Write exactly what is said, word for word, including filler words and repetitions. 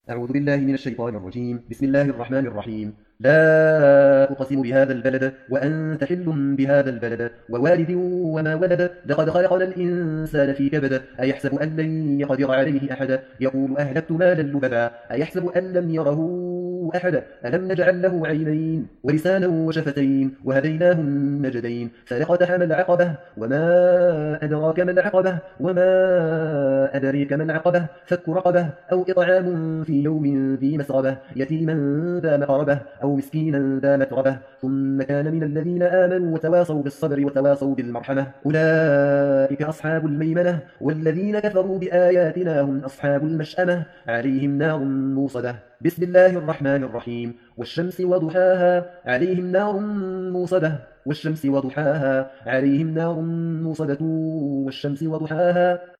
أعوذ بالله من الشيطان الرجيم. بسم الله الرحمن الرحيم. لا أقسم بهذا البلد وأنت حل بهذا البلد ووالد وما ولد لقد خلقنا الإنسان في كبد أيحسب أن لن يقدر عليه أحد يقول أهلكت مالا لبدا أيحسب أن لم يره أحد ألم نجعل له عينين ولسانا وشفتين وهديناه النجدين فلقتحم العقبة وما أدراك ما العقبة وما أدريك ما العقبة فك رقبة أو إطعام في يوم ذي مسغبة يتيما ذا مقربة أو مسكينا ذا متربة ثم كان من الذين آمنوا وتواصوا بالصبر وتواصوا بالمرحمة أولئك أصحاب الميمنة والذين كفروا بآياتنا هم أصحاب المشأمة عليهم نار موصدة. بسم الله الرحمن الرحيم. والشمس وضحاها عليهم نار موصدة والشمس وضحاها عليهم نار موصدة والشمس وضحاها